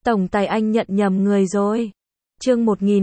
Tổng tài anh nhận nhầm người rồi. Chương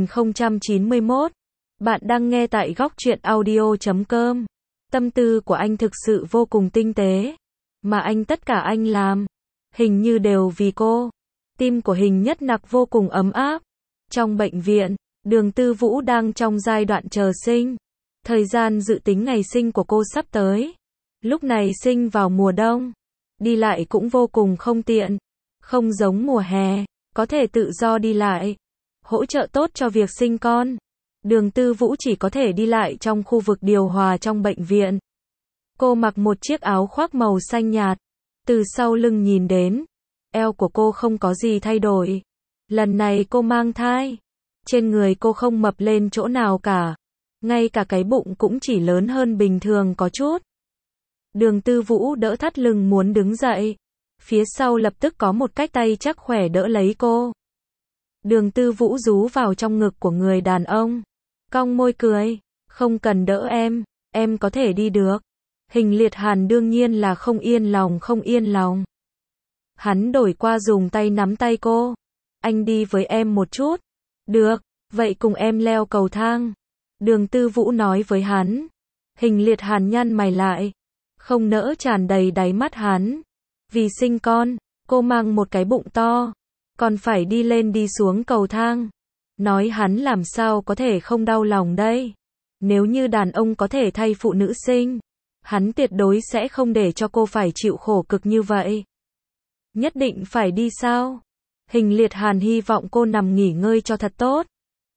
1091. Bạn đang nghe tại góc truyện audio.com. Tâm tư của anh thực sự vô cùng tinh tế. Mà tất cả anh làm, hình như đều vì cô. Tim của Hình Nhất Nặc vô cùng ấm áp. Trong bệnh viện, Đường Tư Vũ đang trong giai đoạn chờ sinh. Thời gian dự tính ngày sinh của cô sắp tới. Lúc này sinh vào mùa đông. Đi lại cũng vô cùng không tiện. Không giống mùa hè, có thể tự do đi lại. Hỗ trợ tốt cho việc sinh con. Đường Tư Vũ chỉ có thể đi lại trong khu vực điều hòa trong bệnh viện. Cô mặc một chiếc áo khoác màu xanh nhạt. Từ sau lưng nhìn đến, eo của cô không có gì thay đổi. Lần này cô mang thai. Trên người cô không mập lên chỗ nào cả. Ngay cả cái bụng cũng chỉ lớn hơn bình thường có chút. Đường Tư Vũ đỡ thắt lưng muốn đứng dậy. Phía sau lập tức có một cái tay chắc khỏe đỡ lấy cô. Đường Tư Vũ rú vào trong ngực của người đàn ông. Cong môi cười. Không cần đỡ em có thể đi được. Hình Liệt Hàn đương nhiên là không yên lòng. Hắn đổi qua dùng tay nắm tay cô. Anh đi với em một chút. Được, vậy cùng em leo cầu thang. Đường Tư Vũ nói với hắn. Hình Liệt Hàn nhăn mày lại. Không nỡ tràn đầy đáy mắt hắn. Vì sinh con, cô mang một cái bụng to. Còn phải đi lên đi xuống cầu thang. Nói hắn làm sao có thể không đau lòng đây. Nếu như đàn ông có thể thay phụ nữ sinh, hắn tuyệt đối sẽ không để cho cô phải chịu khổ cực như vậy. Nhất định phải đi sao? Hình Liệt Hàn hy vọng cô nằm nghỉ ngơi cho thật tốt.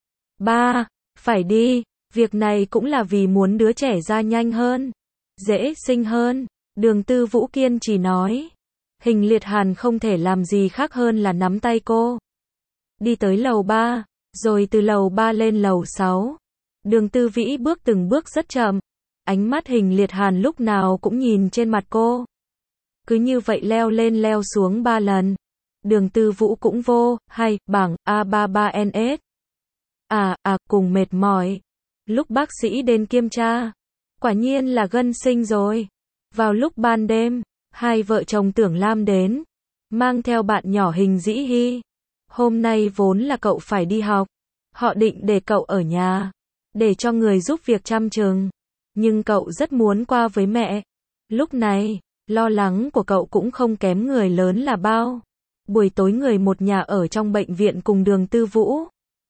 Ba, phải đi, việc này cũng là vì muốn đứa trẻ ra nhanh hơn, dễ sinh hơn. Đường Tư Vũ kiên trì nói. Hình Liệt Hàn không thể làm gì khác hơn là nắm tay cô. Đi tới lầu 3, rồi từ lầu 3 lên lầu 6. Đường Tư Vĩ bước từng bước rất chậm. Ánh mắt Hình Liệt Hàn lúc nào cũng nhìn trên mặt cô. Cứ như vậy leo lên leo xuống 3 lần. Đường Tư Vũ cũng vô, hay, bảng, A33NS. Cùng mệt mỏi. Lúc bác sĩ đến kiểm tra, quả nhiên là gân sinh rồi. Vào lúc ban đêm, hai vợ chồng Tưởng Lam đến, mang theo bạn nhỏ Hình Dĩ Hi. Hôm nay vốn là cậu phải đi học. Họ định để cậu ở nhà, để cho người giúp việc chăm chừng. Nhưng cậu rất muốn qua với mẹ. Lúc này, lo lắng của cậu cũng không kém người lớn là bao. Buổi tối người một nhà ở trong bệnh viện cùng Đường Tư Vũ.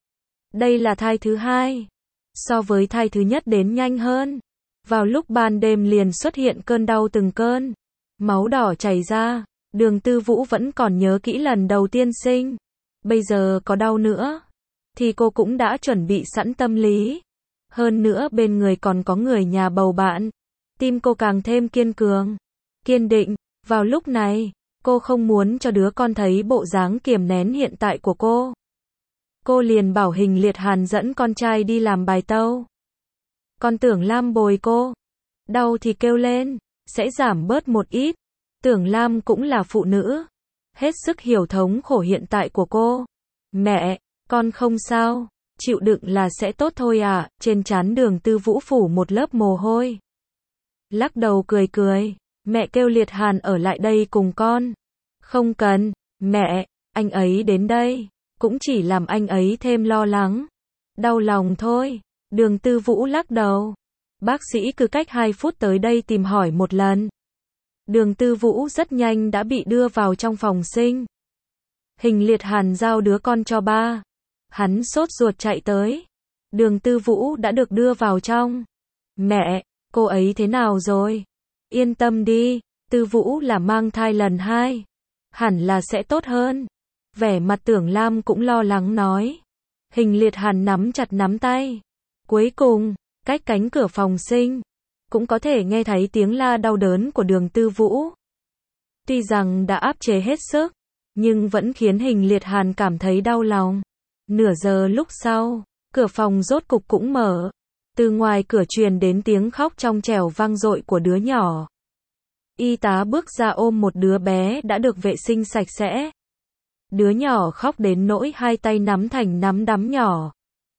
Đây là thai thứ hai. So với thai thứ nhất đến nhanh hơn. Vào lúc ban đêm liền xuất hiện cơn đau từng cơn. Máu đỏ chảy ra. Đường Tư Vũ vẫn còn nhớ kỹ lần đầu tiên sinh. Bây giờ có đau nữa, thì cô cũng đã chuẩn bị sẵn tâm lý. Hơn nữa bên người còn có người nhà bầu bạn. Tim cô càng thêm kiên cường, kiên định. Vào lúc này, cô không muốn cho đứa con thấy bộ dáng kiềm nén hiện tại của cô. Cô liền bảo Hình Liệt Hàn dẫn con trai đi làm bài tâu. Còn Tưởng Lam bồi cô. Đau thì kêu lên, sẽ giảm bớt một ít. Tưởng Lam cũng là phụ nữ, hết sức hiểu thống khổ hiện tại của cô. Mẹ, con không sao, chịu đựng là sẽ tốt thôi à. Trên trán Đường Tư Vũ phủ một lớp mồ hôi. Lắc đầu cười. Mẹ kêu Liệt Hàn ở lại đây cùng con. Không cần, mẹ, anh ấy đến đây, cũng chỉ làm anh ấy thêm lo lắng, đau lòng thôi. Đường Tư Vũ lắc đầu. Bác sĩ cứ cách 2 phút tới đây tìm hỏi một lần. Đường Tư Vũ rất nhanh đã bị đưa vào trong phòng sinh. Hình Liệt Hàn giao đứa con cho ba. Hắn sốt ruột chạy tới. Đường Tư Vũ đã được đưa vào trong. Mẹ, cô ấy thế nào rồi? Yên tâm đi, Tư Vũ là mang thai lần 2. Hẳn là sẽ tốt hơn. Vẻ mặt Tưởng Lam cũng lo lắng nói. Hình Liệt Hàn nắm chặt nắm tay. Cuối cùng, cách cánh cửa phòng sinh, cũng có thể nghe thấy tiếng la đau đớn của Đường Tư Vũ. Tuy rằng đã áp chế hết sức, nhưng vẫn khiến Hình Liệt Hàn cảm thấy đau lòng. Nửa giờ lúc sau, cửa phòng rốt cục cũng mở. Từ ngoài cửa truyền đến tiếng khóc trong trẻo vang dội của đứa nhỏ. Y tá bước ra ôm một đứa bé đã được vệ sinh sạch sẽ. Đứa nhỏ khóc đến nỗi 2 tay nắm thành nắm đấm nhỏ.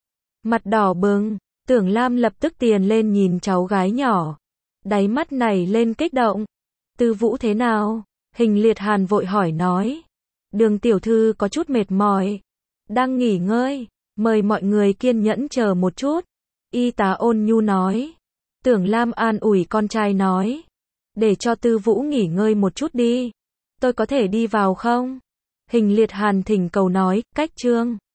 Mặt đỏ bừng, Tưởng Lam lập tức tiền lên nhìn cháu gái nhỏ. Đáy mắt này lên kích động. Tư Vũ thế nào? Hình Liệt Hàn vội hỏi nói. Đường tiểu thư có chút mệt mỏi, đang nghỉ ngơi, mời mọi người kiên nhẫn chờ một chút. Y tá ôn nhu nói. Tưởng Lam an ủi con trai nói. Để cho Tư Vũ nghỉ ngơi một chút đi. Tôi có thể đi vào không? Hình Liệt Hàn thỉnh cầu nói, cách Trương